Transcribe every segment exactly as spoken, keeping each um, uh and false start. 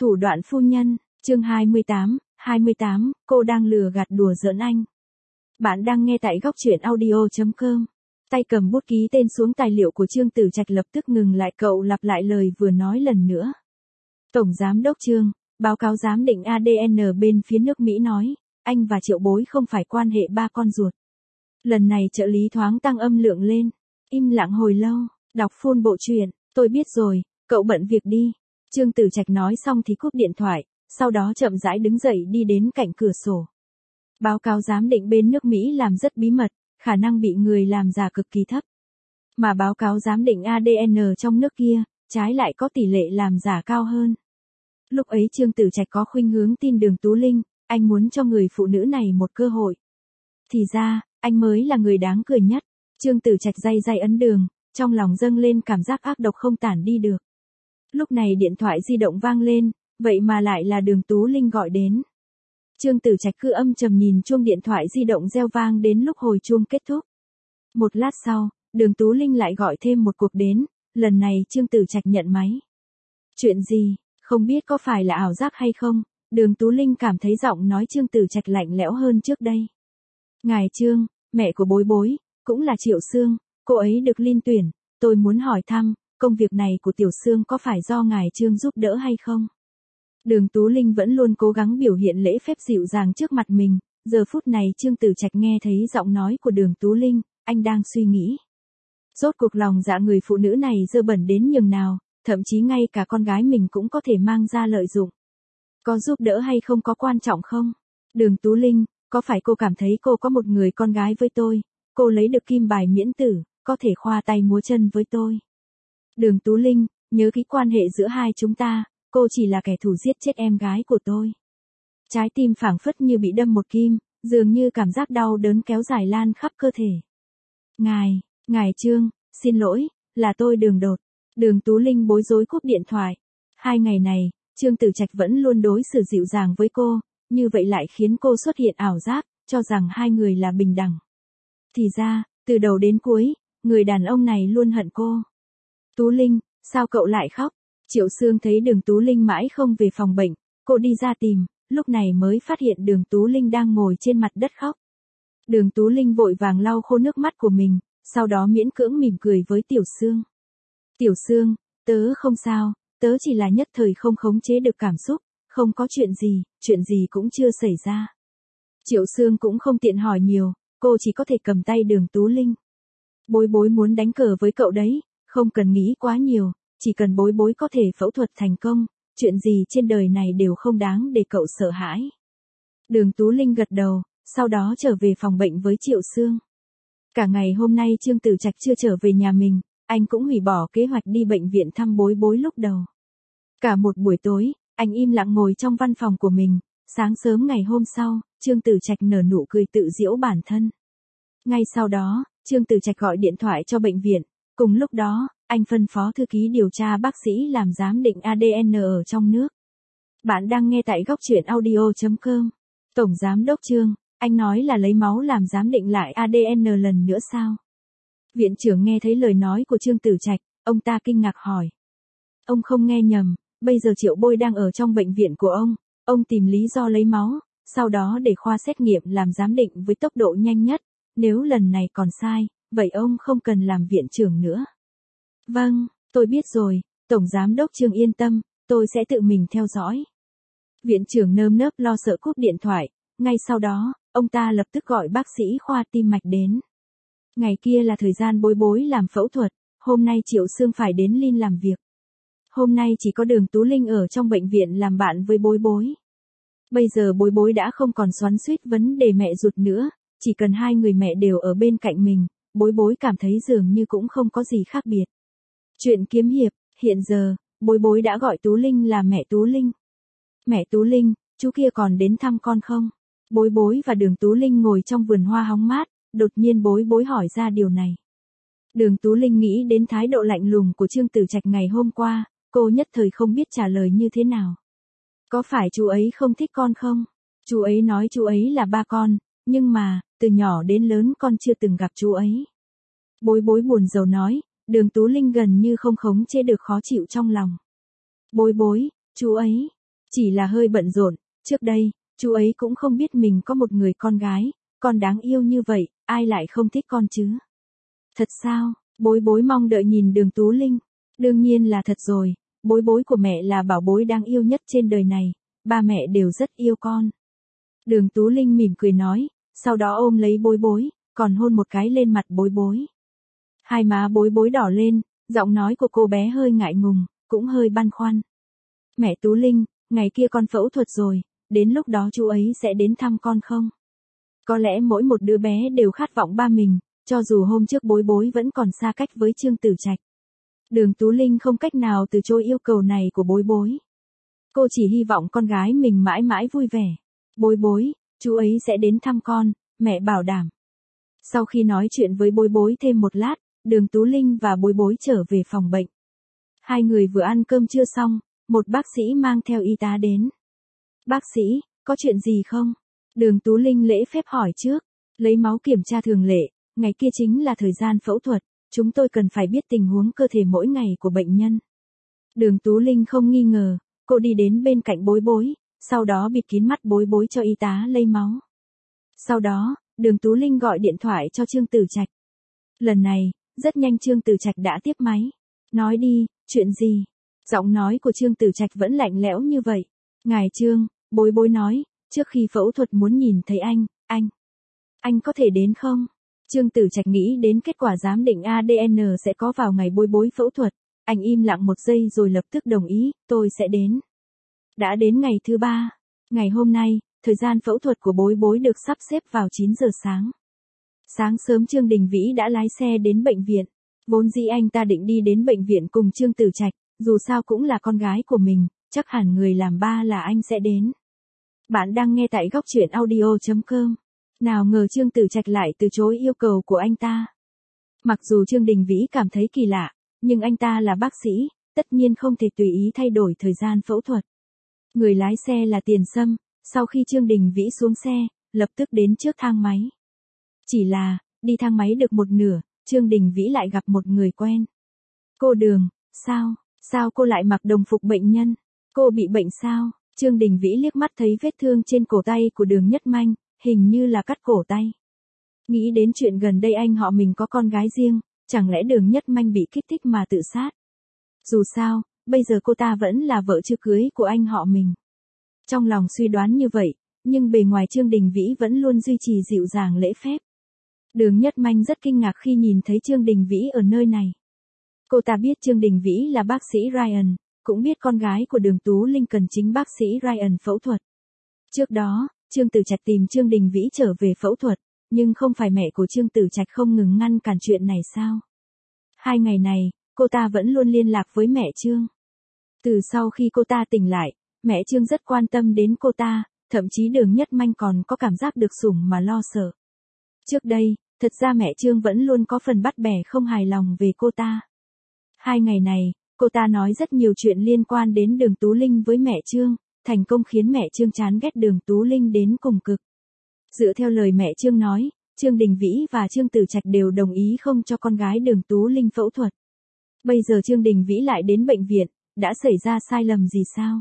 Thủ đoạn phu nhân, chương hai mươi tám, hai mươi tám, cô đang lừa gạt đùa giỡn anh. Bạn đang nghe tại góc truyện audio chấm com. Tay cầm bút ký tên xuống tài liệu của Trương Tử Trạch lập tức ngừng lại, cậu lặp lại lời vừa nói lần nữa. Tổng Giám đốc Trương, báo cáo giám định a đê en bên phía nước Mỹ nói, anh và Triệu Bối không phải quan hệ ba con ruột. Lần này trợ lý thoáng tăng âm lượng lên, im lặng hồi lâu, đọc full bộ truyện, tôi biết rồi, cậu bận việc đi. Trương Tử Trạch nói xong thì cúp điện thoại, sau đó chậm rãi đứng dậy đi đến cạnh cửa sổ. Báo cáo giám định bên nước Mỹ làm rất bí mật, khả năng bị người làm giả cực kỳ thấp. Mà báo cáo giám định a đê en trong nước kia, trái lại có tỷ lệ làm giả cao hơn. Lúc ấy Trương Tử Trạch có khuynh hướng tin Đường Tú Linh, anh muốn cho người phụ nữ này một cơ hội. Thì ra, anh mới là người đáng cười nhất. Trương Tử Trạch day day ấn đường, trong lòng dâng lên cảm giác ác độc không tản đi được. Lúc này điện thoại di động vang lên, vậy mà lại là Đường Tú Linh gọi đến. Trương Tử Trạch cứ âm trầm nhìn chuông điện thoại di động reo vang đến lúc hồi chuông kết thúc. Một lát sau, Đường Tú Linh lại gọi thêm một cuộc đến, lần này Trương Tử Trạch nhận máy. Chuyện gì, không biết có phải là ảo giác hay không, Đường Tú Linh cảm thấy giọng nói Trương Tử Trạch lạnh lẽo hơn trước đây. Ngài Trương, mẹ của Bối Bối, cũng là Triệu Sương, cô ấy được Linh tuyển, tôi muốn hỏi thăm, công việc này của Tiểu Sương có phải do ngài Trương giúp đỡ hay không? Đường Tú Linh vẫn luôn cố gắng biểu hiện lễ phép dịu dàng trước mặt mình, giờ phút này Trương Tử Trạch nghe thấy giọng nói của Đường Tú Linh, anh đang suy nghĩ. Rốt cuộc lòng dạ người phụ nữ này dơ bẩn đến nhường nào, thậm chí ngay cả con gái mình cũng có thể mang ra lợi dụng. Có giúp đỡ hay không có quan trọng không? Đường Tú Linh, có phải cô cảm thấy cô có một người con gái với tôi, cô lấy được kim bài miễn tử, có thể khoa tay múa chân với tôi? Đường Tú Linh, nhớ kỹ quan hệ giữa hai chúng ta, cô chỉ là kẻ thù giết chết em gái của tôi. Trái tim phảng phất như bị đâm một kim, dường như cảm giác đau đớn kéo dài lan khắp cơ thể. Ngài, ngài Trương, xin lỗi, là tôi Đường Đột. Đường Tú Linh bối rối cúp điện thoại. Hai ngày này, Trương Tử Trạch vẫn luôn đối xử dịu dàng với cô, như vậy lại khiến cô xuất hiện ảo giác, cho rằng hai người là bình đẳng. Thì ra, từ đầu đến cuối, người đàn ông này luôn hận cô. Tú Linh, sao cậu lại khóc? Triệu Sương thấy Đường Tú Linh mãi không về phòng bệnh, cô đi ra tìm, lúc này mới phát hiện Đường Tú Linh đang ngồi trên mặt đất khóc. Đường Tú Linh vội vàng lau khô nước mắt của mình, sau đó miễn cưỡng mỉm cười với Tiểu Sương. Tiểu Sương, tớ không sao, tớ chỉ là nhất thời không khống chế được cảm xúc, không có chuyện gì, chuyện gì cũng chưa xảy ra. Triệu Sương cũng không tiện hỏi nhiều, cô chỉ có thể cầm tay Đường Tú Linh. Bối Bối muốn đánh cờ với cậu đấy, không cần nghĩ quá nhiều, chỉ cần Bối Bối có thể phẫu thuật thành công, chuyện gì trên đời này đều không đáng để cậu sợ hãi. Đường Tú Linh gật đầu, sau đó trở về phòng bệnh với Triệu Sương. Cả ngày hôm nay Trương Tử Trạch chưa trở về nhà mình, anh cũng hủy bỏ kế hoạch đi bệnh viện thăm Bối Bối lúc đầu. Cả một buổi tối, anh im lặng ngồi trong văn phòng của mình, sáng sớm ngày hôm sau, Trương Tử Trạch nở nụ cười tự giễu bản thân. Ngay sau đó, Trương Tử Trạch gọi điện thoại cho bệnh viện, cùng lúc đó, anh phân phó thư ký điều tra bác sĩ làm giám định a đê en ở trong nước. Bạn đang nghe tại góc truyện audio chấm com. Tổng Giám đốc Trương, anh nói là lấy máu làm giám định lại a đê en lần nữa sao? Viện trưởng nghe thấy lời nói của Trương Tử Trạch, ông ta kinh ngạc hỏi. Ông không nghe nhầm, bây giờ Triệu Bôi đang ở trong bệnh viện của ông, ông tìm lý do lấy máu, sau đó để khoa xét nghiệm làm giám định với tốc độ nhanh nhất, nếu lần này còn sai, vậy ông không cần làm viện trưởng nữa. Vâng, tôi biết rồi, Tổng Giám đốc Trương yên tâm, tôi sẽ tự mình theo dõi. Viện trưởng nơm nớp lo sợ cúp điện thoại, ngay sau đó, ông ta lập tức gọi bác sĩ khoa tim mạch đến. Ngày kia là thời gian Bối Bối làm phẫu thuật, hôm nay Triệu Sương phải đến Linh làm việc. Hôm nay chỉ có Đường Tú Linh ở trong bệnh viện làm bạn với Bối Bối. Bây giờ Bối Bối đã không còn xoắn xuýt vấn đề mẹ ruột nữa, chỉ cần hai người mẹ đều ở bên cạnh mình, Bối Bối cảm thấy dường như cũng không có gì khác biệt. Chuyện kiếm hiệp, hiện giờ, Bối Bối đã gọi Tú Linh là mẹ Tú Linh. Mẹ Tú Linh, chú kia còn đến thăm con không? Bối Bối và Đường Tú Linh ngồi trong vườn hoa hóng mát, đột nhiên Bối Bối hỏi ra điều này. Đường Tú Linh nghĩ đến thái độ lạnh lùng của Trương Tử Trạch ngày hôm qua, cô nhất thời không biết trả lời như thế nào. Có phải chú ấy không thích con không? Chú ấy nói chú ấy là ba con, nhưng mà, từ nhỏ đến lớn con chưa từng gặp chú ấy. Bối Bối buồn rầu nói, Đường Tú Linh gần như không khống chế được khó chịu trong lòng. Bối Bối, chú ấy, Chỉ là hơi bận rộn, trước đây, chú ấy cũng không biết mình có một người con gái, con đáng yêu như vậy, ai lại không thích con chứ? Thật sao? Bối bối mong đợi nhìn Đường Tú Linh. Đương nhiên là thật rồi, bối bối của mẹ là bảo bối đáng yêu nhất trên đời này, ba mẹ đều rất yêu con. Đường Tú Linh mỉm cười nói, sau đó ôm lấy bối bối, còn hôn một cái lên mặt bối bối. Hai má bối bối đỏ lên, giọng nói của cô bé hơi ngại ngùng, cũng hơi băn khoăn. Mẹ Tú Linh, ngày kia con phẫu thuật rồi, đến lúc đó chú ấy sẽ đến thăm con không? Có lẽ mỗi một đứa bé đều khát vọng ba mình, cho dù hôm trước bối bối vẫn còn xa cách với Trương Tử Trạch. Đường Tú Linh không cách nào từ chối yêu cầu này của bối bối. Cô chỉ hy vọng con gái mình mãi mãi vui vẻ. Bối bối, chú ấy sẽ đến thăm con, mẹ bảo đảm. Sau khi nói chuyện với bối bối thêm một lát, Đường Tú Linh và bối bối trở về phòng bệnh. Hai người vừa ăn cơm trưa xong, một bác sĩ mang theo y tá đến. Bác sĩ, có chuyện gì không? Đường Tú Linh lễ phép hỏi trước, lấy máu kiểm tra thường lệ, ngày kia chính là thời gian phẫu thuật, chúng tôi cần phải biết tình huống cơ thể mỗi ngày của bệnh nhân. Đường Tú Linh không nghi ngờ, cô đi đến bên cạnh bối bối, sau đó bịt kín mắt bối bối cho y tá lấy máu. Sau đó, Đường Tú Linh gọi điện thoại cho Trương Tử Trạch. Lần này, rất nhanh Trương Tử Trạch đã tiếp máy. Nói đi, chuyện gì? Giọng nói của Trương Tử Trạch vẫn lạnh lẽo như vậy. Ngài Trương, bối bối nói, trước khi phẫu thuật muốn nhìn thấy anh, anh. Anh có thể đến không? Trương Tử Trạch nghĩ đến kết quả giám định a đê en sẽ có vào ngày bối bối phẫu thuật. Anh im lặng một giây rồi lập tức đồng ý, tôi sẽ đến. Đã đến ngày thứ ba. Ngày hôm nay, thời gian phẫu thuật của bối bối được sắp xếp vào chín giờ sáng. Sáng sớm Trương Đình Vĩ đã lái xe đến bệnh viện. Vốn dĩ anh ta định đi đến bệnh viện cùng Trương Tử Trạch, dù sao cũng là con gái của mình, chắc hẳn người làm ba là anh sẽ đến. Bạn đang nghe tại góc truyện audio chấm com. Nào ngờ Trương Tử Trạch lại từ chối yêu cầu của anh ta. Mặc dù Trương Đình Vĩ cảm thấy kỳ lạ, nhưng anh ta là bác sĩ, tất nhiên không thể tùy ý thay đổi thời gian phẫu thuật. Người lái xe là Tiền Sâm, sau khi Trương Đình Vĩ xuống xe, lập tức đến trước thang máy. Chỉ là, đi thang máy được một nửa, Trương Đình Vĩ lại gặp một người quen. Cô Đường, sao, sao cô lại mặc đồng phục bệnh nhân? Cô bị bệnh sao? Trương Đình Vĩ liếc mắt thấy vết thương trên cổ tay của Đường Nhất Manh, hình như là cắt cổ tay. Nghĩ đến chuyện gần đây anh họ mình có con gái riêng, chẳng lẽ Đường Nhất Manh bị kích thích mà tự sát? Dù sao, bây giờ cô ta vẫn là vợ chưa cưới của anh họ mình. Trong lòng suy đoán như vậy, nhưng bề ngoài Trương Đình Vĩ vẫn luôn duy trì dịu dàng lễ phép. Đường Nhất Manh rất kinh ngạc khi nhìn thấy Trương Đình Vĩ ở nơi này. Cô ta biết Trương Đình Vĩ là bác sĩ Ryan, cũng biết con gái của Đường Tú Linh cần chính bác sĩ Ryan phẫu thuật. Trước đó, Trương Tử Trạch tìm Trương Đình Vĩ trở về phẫu thuật, nhưng không phải mẹ của Trương Tử Trạch không ngừng ngăn cản chuyện này sao? Hai ngày này, cô ta vẫn luôn liên lạc với mẹ Trương. Từ sau khi cô ta tỉnh lại, mẹ Trương rất quan tâm đến cô ta, thậm chí Đường Nhất Manh còn có cảm giác được sủng mà lo sợ. Trước đây, thật ra mẹ Trương vẫn luôn có phần bắt bẻ không hài lòng về cô ta. Hai ngày này, cô ta nói rất nhiều chuyện liên quan đến Đường Tú Linh với mẹ Trương, thành công khiến mẹ Trương chán ghét Đường Tú Linh đến cùng cực. Dựa theo lời mẹ Trương nói, Trương Đình Vĩ và Trương Tử Trạch đều đồng ý không cho con gái Đường Tú Linh phẫu thuật. Bây giờ Trương Đình Vĩ lại đến bệnh viện, đã xảy ra sai lầm gì sao?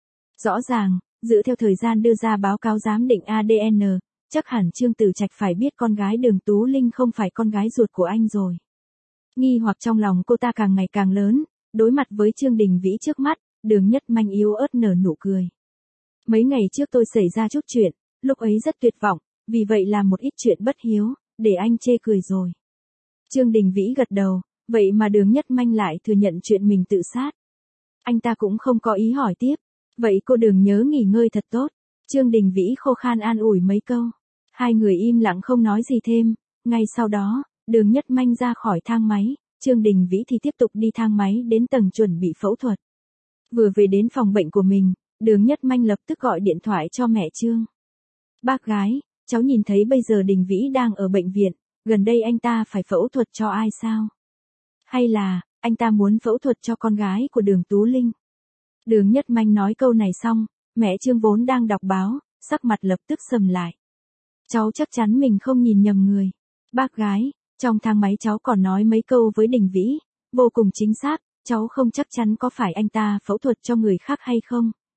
Rõ ràng, dựa theo thời gian đưa ra báo cáo giám định a đê en, chắc hẳn Trương Tử Trạch phải biết con gái Đường Tú Linh không phải con gái ruột của anh rồi. Nghi hoặc trong lòng cô ta càng ngày càng lớn, đối mặt với Trương Đình Vĩ trước mắt, Đường Nhất Manh yếu ớt nở nụ cười. Mấy ngày trước tôi xảy ra chút chuyện, lúc ấy rất tuyệt vọng, vì vậy làm một ít chuyện bất hiếu, để anh chê cười rồi. Trương Đình Vĩ gật đầu, vậy mà Đường Nhất Manh lại thừa nhận chuyện mình tự sát. Anh ta cũng không có ý hỏi tiếp, vậy cô Đường nhớ nghỉ ngơi thật tốt. Trương Đình Vĩ khô khan an ủi mấy câu. Hai người im lặng không nói gì thêm, ngay sau đó, Đường Nhất Manh ra khỏi thang máy, Trương Đình Vĩ thì tiếp tục đi thang máy đến tầng chuẩn bị phẫu thuật. Vừa về đến phòng bệnh của mình, Đường Nhất Manh lập tức gọi điện thoại cho mẹ Trương. Bác gái, cháu nhìn thấy bây giờ Đình Vĩ đang ở bệnh viện, gần đây anh ta phải phẫu thuật cho ai sao? Hay là, anh ta muốn phẫu thuật cho con gái của Đường Tú Linh? Đường Nhất Manh nói câu này xong, mẹ Trương vốn đang đọc báo, sắc mặt lập tức sầm lại. Cháu chắc chắn mình không nhìn nhầm người. Bác gái, trong thang máy cháu còn nói mấy câu với Đình Vĩ, vô cùng chính xác, cháu không chắc chắn có phải anh ta phẫu thuật cho người khác hay không,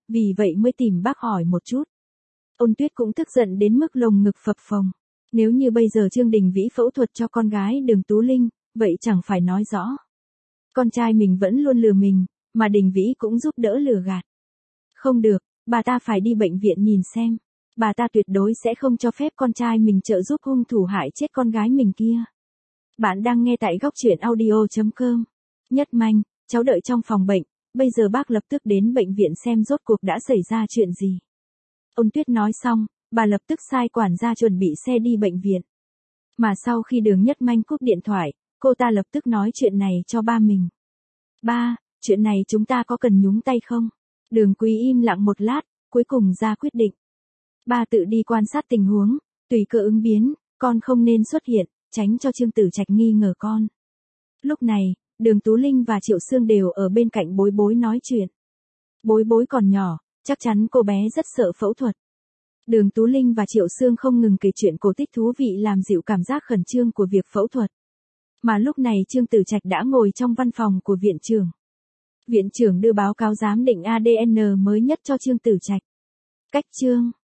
vì vậy mới tìm bác hỏi một chút. Ôn Tuyết cũng tức giận đến mức lồng ngực phập phồng. Nếu như bây giờ Trương Đình Vĩ phẫu thuật cho con gái Đường Tú Linh, vậy chẳng phải nói rõ. Con trai mình vẫn luôn lừa mình, mà Đình Vĩ cũng giúp đỡ lừa gạt. Không được, bà ta phải đi bệnh viện nhìn xem. Bà ta tuyệt đối sẽ không cho phép con trai mình trợ giúp hung thủ hại chết con gái mình kia. Bạn đang nghe tại góc truyện audio chấm com. Nhất Manh, cháu đợi trong phòng bệnh, bây giờ bác lập tức đến bệnh viện xem rốt cuộc đã xảy ra chuyện gì. Ôn Tuyết nói xong, bà lập tức sai quản gia chuẩn bị xe đi bệnh viện. Mà sau khi Đường Nhất Manh cúp điện thoại, cô ta lập tức nói chuyện này cho ba mình. Ba, chuyện này chúng ta có cần nhúng tay không? Đường Quý im lặng một lát, cuối cùng ra quyết định. Ba tự đi quan sát tình huống, tùy cơ ứng biến, con không nên xuất hiện, tránh cho Trương Tử Trạch nghi ngờ con. Lúc này, Đường Tú Linh và Triệu Sương đều ở bên cạnh Bối Bối nói chuyện. Bối Bối còn nhỏ, chắc chắn cô bé rất sợ phẫu thuật. Đường Tú Linh và Triệu Sương không ngừng kể chuyện cổ tích thú vị làm dịu cảm giác khẩn trương của việc phẫu thuật. Mà lúc này Trương Tử Trạch đã ngồi trong văn phòng của viện trưởng. Viện trưởng đưa báo cáo giám định a đê en mới nhất cho Trương Tử Trạch. Cách chương